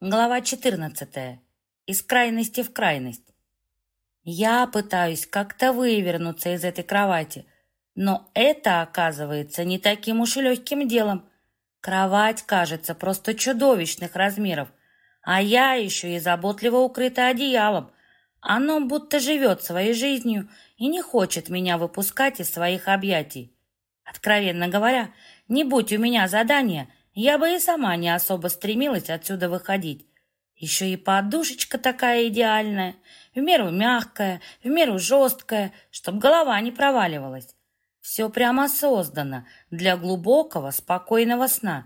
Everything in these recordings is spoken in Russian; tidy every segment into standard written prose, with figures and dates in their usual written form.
Глава 14. Из крайности в крайность. Я пытаюсь как-то вывернуться из этой кровати, но это оказывается не таким уж и легким делом. Кровать кажется просто чудовищных размеров, а я еще и заботливо укрыта одеялом. Оно будто живет своей жизнью и не хочет меня выпускать из своих объятий. Откровенно говоря, не будь у меня задания, я бы и сама не особо стремилась отсюда выходить. Еще и подушечка такая идеальная, в меру мягкая, в меру жесткая, чтоб голова не проваливалась. Все прямо создано для глубокого, спокойного сна.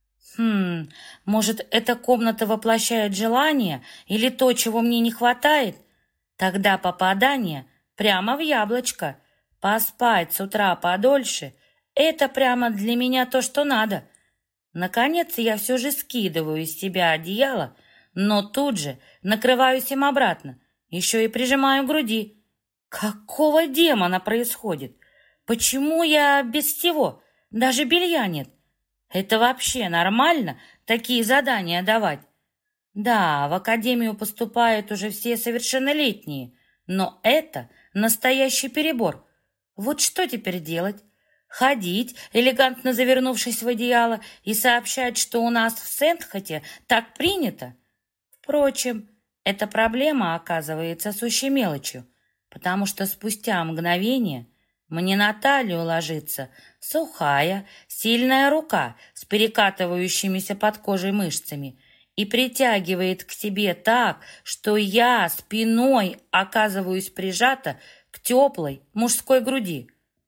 Может, эта комната воплощает желание или то, чего мне не хватает? Тогда попадание прямо в яблочко. Поспать с утра подольше — это прямо для меня то, что надо. Наконец я все же скидываю из себя одеяло, но тут же накрываюсь им обратно, еще и прижимаю к груди. Какого демона происходит? Почему я без всего? Даже белья нет. Это вообще нормально, такие задания давать? Да, в академию поступают уже все совершеннолетние, но это настоящий перебор. Вот что теперь делать? Ходить, элегантно завернувшись в одеяло, и сообщать, что у нас в Сент-Хоте так принято? Впрочем, эта проблема оказывается сущей мелочью, потому что спустя мгновение мне на талию ложится сухая, сильная рука с перекатывающимися под кожей мышцами и притягивает к себе так, что я спиной оказываюсь прижата к теплой мужской груди.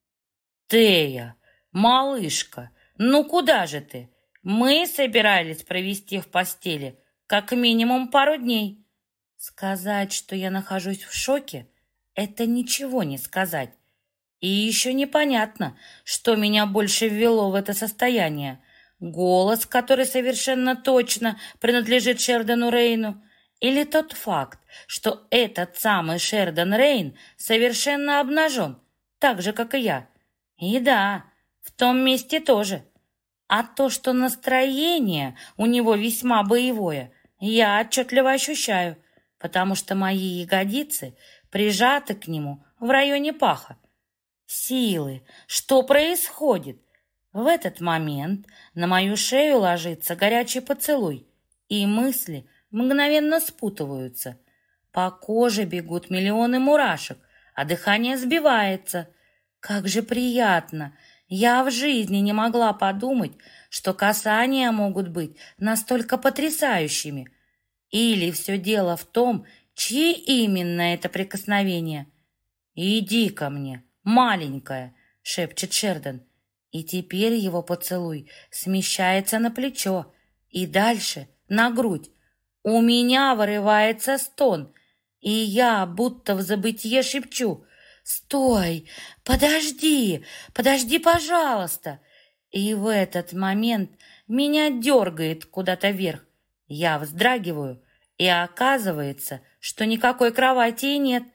«Тея, малышка, ну куда же ты? Мы собирались провести в постели как минимум пару дней». Сказать, что я нахожусь в шоке, это ничего не сказать. И еще непонятно, что меня больше ввело в это состояние. Голос, который совершенно точно принадлежит Шердану Рейну, или тот факт, что этот самый Шердан Рейн совершенно обнажен, так же, как и я. И да, в том месте тоже. А то, что настроение у него весьма боевое, я отчетливо ощущаю, потому что мои ягодицы прижаты к нему в районе паха. Силы, что происходит? В этот момент на мою шею ложится горячий поцелуй, и мысли мгновенно спутываются. По коже бегут миллионы мурашек, а дыхание сбивается. Как же приятно! Я в жизни не могла подумать, что касания могут быть настолько потрясающими. Или все дело в том, чьи именно это прикосновения. «Иди ко мне, маленькая», — шепчет Шердан. И теперь его поцелуй смещается на плечо и дальше на грудь. У меня вырывается стон, и я будто в забытье шепчу: «Стой! Подожди! Подожди, пожалуйста!» И в этот момент меня дергает куда-то вверх. Я вздрагиваю, и оказывается, что никакой кровати и нет.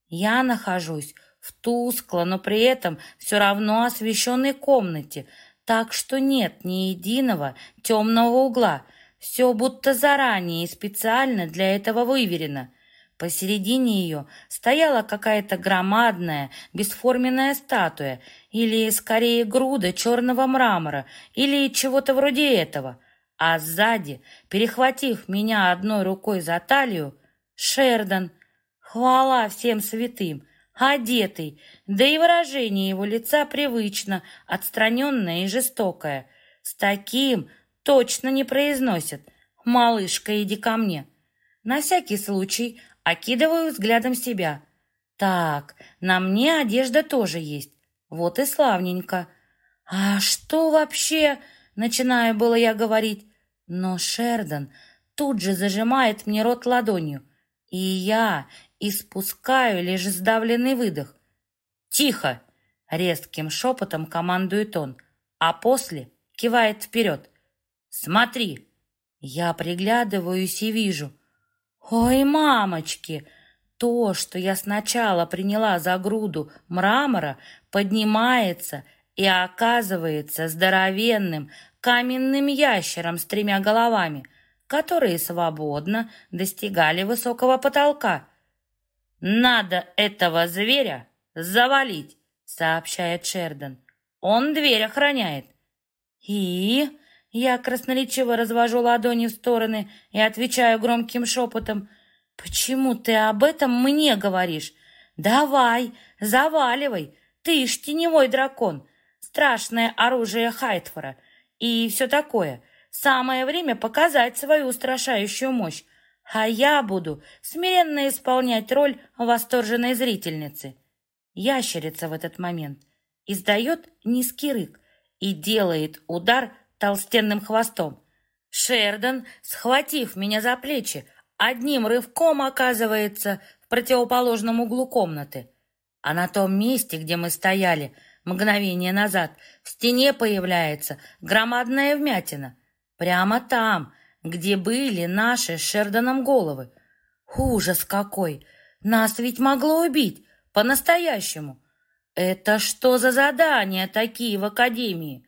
Я нахожусь в тускло, но при этом все равно освещенной комнате, так что нет ни единого темного угла. Все будто заранее и специально для этого выверено. Посередине ее стояла какая-то громадная, бесформенная статуя, или, скорее, груда черного мрамора, или чего-то вроде этого. А сзади, перехватив меня одной рукой за талию, Шердан. Хвала всем святым, одетый, да и выражение его лица привычно, отстраненное и жестокое. С таким точно не произносят: «Малышка, иди ко мне». На всякий случай окидываю взглядом себя. Так, на мне одежда тоже есть. Вот и славненько. «А что вообще?» — начинаю было я говорить, но Шердан тут же зажимает мне рот ладонью, и я испускаю лишь сдавленный выдох. «Тихо!» — резким шепотом командует он, а после кивает вперед. «Смотри!» Я приглядываюсь и вижу. Ой, мамочки! То, что я сначала приняла за груду мрамора, поднимается и оказывается здоровенным каменным ящером с 3 головами, которые свободно достигали высокого потолка. «Надо этого зверя завалить», — сообщает Шердан. «Он дверь охраняет». «И?» Я красноречиво развожу ладони в стороны и отвечаю громким шепотом. «Почему ты об этом мне говоришь? Давай, заваливай, ты ж теневой дракон, страшное оружие Хайтфора и все такое. Самое время показать свою устрашающую мощь, а я буду смиренно исполнять роль восторженной зрительницы». Ящерица в этот момент издает низкий рык и делает удар толстенным хвостом. Шердан, схватив меня за плечи, одним рывком оказывается в противоположном углу комнаты. А на том месте, где мы стояли мгновение назад, в стене появляется громадная вмятина. Прямо там, где были наши с Шерданом головы. Ужас какой! Нас ведь могло убить, по-настоящему. Это что за задания такие в академии?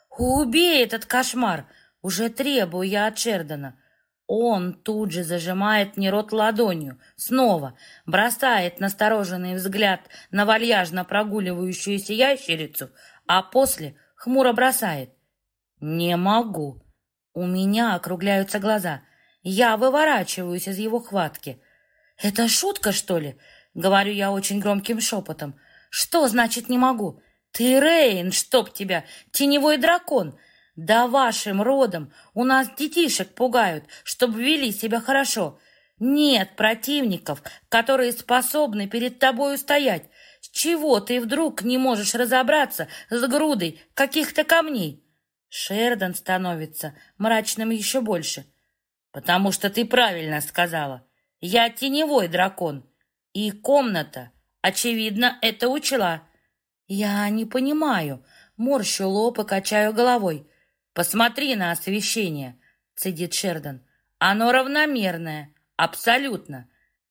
«Убей этот кошмар!» — уже требую я от Шердана. Он тут же зажимает мне рот ладонью, снова бросает настороженный взгляд на вальяжно прогуливающуюся ящерицу, а после хмуро бросает. «Не могу». У меня округляются глаза. Я выворачиваюсь из его хватки. «Это шутка, что ли?» — говорю я очень громким шепотом. «Что значит не могу? Ты Рейн, чтоб тебя, теневой дракон! Да вашим родом у нас детишек пугают, чтобы вели себя хорошо. Нет противников, которые способны перед тобой устоять. С чего ты вдруг не можешь разобраться с грудой каких-то камней?» Шердан становится мрачным еще больше. «Потому что ты правильно сказала. Я теневой дракон. И комната, очевидно, это учла». «Я не понимаю», морщу лоб и качаю головой. «Посмотри на освещение», — цедит Шердан. «Оно равномерное, абсолютно».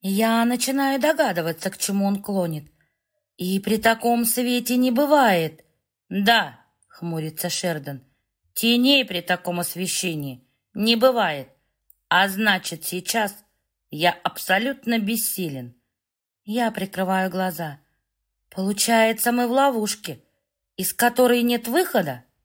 Я начинаю догадываться, к чему он клонит. «И при таком свете не бывает». «Да», — хмурится Шердан, — «теней при таком освещении не бывает. А значит, сейчас я абсолютно бессилен». Я прикрываю глаза. Получается, мы в ловушке, из которой нет выхода?